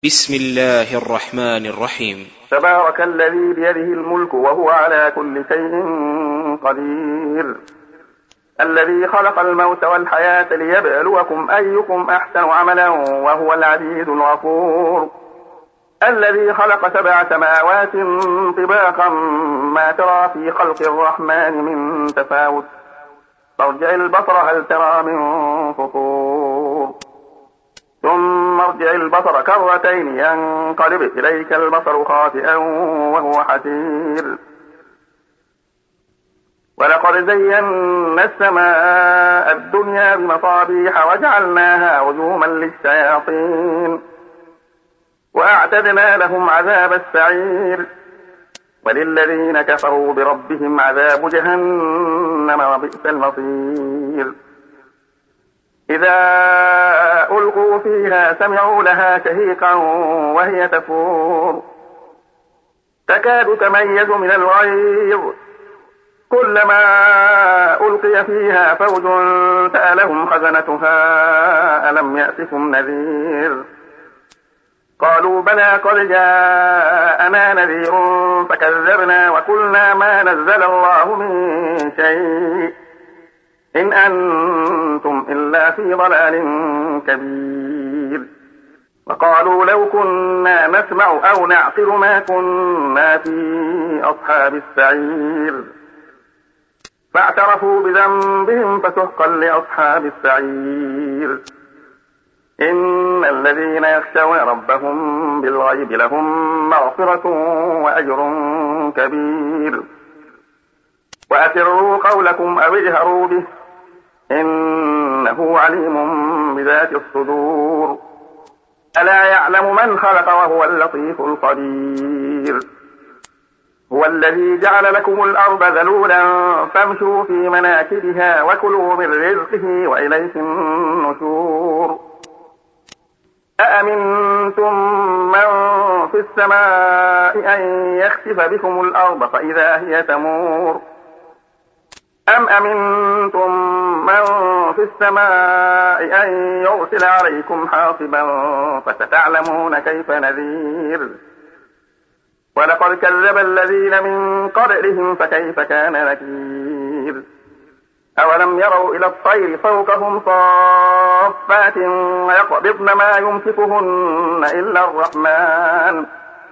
بسم الله الرحمن الرحيم. تبارك الذي بيده الملك وهو على كل شيء قدير، الذي خلق الموت والحياة ليبلوكم أيكم أحسن عملا وهو العزيز الغفور، الذي خلق 7 سماوات طباقا ما ترى في خلق الرحمن من تفاوت، فارجع البصر هل ترى من فطور، ثم ارجع البصر كرتين ينقلب إليك البصر خاسئا وهو حسير، ولقد زينا السماء الدنيا بمصابيح وجعلناها رجوما للشياطين وأعتدنا لهم عذاب السعير، وللذين كفروا بربهم عذاب جهنم وبئس المصير. إذا ألقوا فيها سمعوا لها شهيقا وهي تفور، تكاد تميز من الغيظ، كلما ألقي فيها فوج سألهم خزنتها ألم يأتكم نذير، قالوا بلى قد جاءنا نذير فكذبنا وقلنا ما نزل الله من شيء إن أنتم إلا في ضلال كبير، وقالوا لو كنا نسمع أو نعقل ما كنا في أصحاب السعير، فاعترفوا بذنبهم فسحقا لأصحاب السعير. إن الذين يخشون ربهم بالغيب لهم مغفرة وأجر كبير، وأسروا قولكم أو اجهروا به إنه عليم بذات الصدور، ألا يعلم من خلق وهو اللطيف الخبير. هو الذي جعل لكم الأرض ذلولا فامشوا في مناكبها وكلوا من رزقه وإليه النشور. أأمنتم من في السماء أن يخسف بكم الأرض فإذا هي تمور، أم أمنتم من في السماء أن يرسل عليكم حاصبا فستعلمون كيف نذير. ولقد كذب الذين من قبلهم فكيف كان نكير. أولم يروا إلى الطير فوقهم صافات ويقبضن ما يمسكهن إلا الرحمن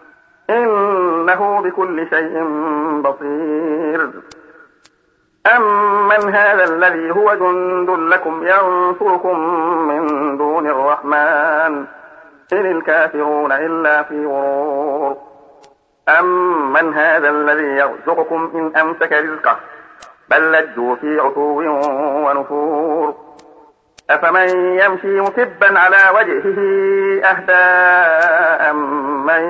إنه بكل شيء بصير. أمن هذا الذي هو جند لكم ينصركم من دون الرحمن إن الكافرون إلا في غرور. أمن هذا الذي يرزقكم إن أمسك رزقه بل لجوا في عتو ونفور. أفمن يمشي مكبا على وجهه أهدى أمن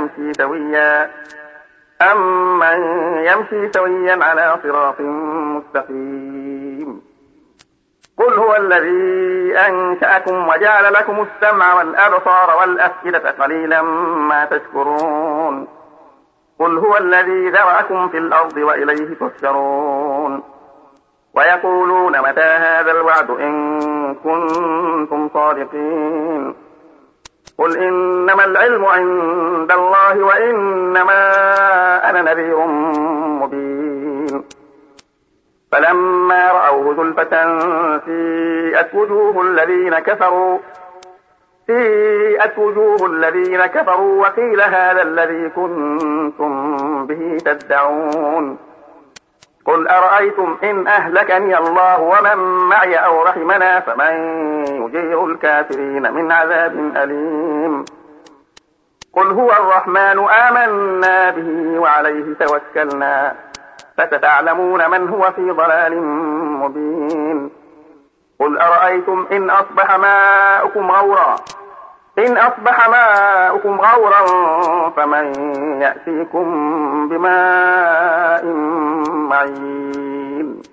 يمشي سويا على صراط مستقيم. قل هو الذي أنشأكم وجعل لكم السمع والأبصار والأفئدة قليلا ما تشكرون. قل هو الذي ذرأكم في الأرض وإليه تحشرون. ويقولون متى هذا الوعد إن كنتم صادقين. قل إنما العلم عند الله وإنما أنا نذير مبين. فلما رأوه زلفة سيئت وجوه الذين كفروا وقيل هذا الذي كنتم به تدعون. قل أرأيتم إن أهلكني الله ومن معي أو رحمنا فمن يجير الكافرين من عذاب أليم. قل هو الرحمن آمنا به وعليه توكلنا فستعلمون من هو في ضلال مبين. قل أرأيتم إن أصبح ماؤكم غورا فمن يأتيكم بماء معين.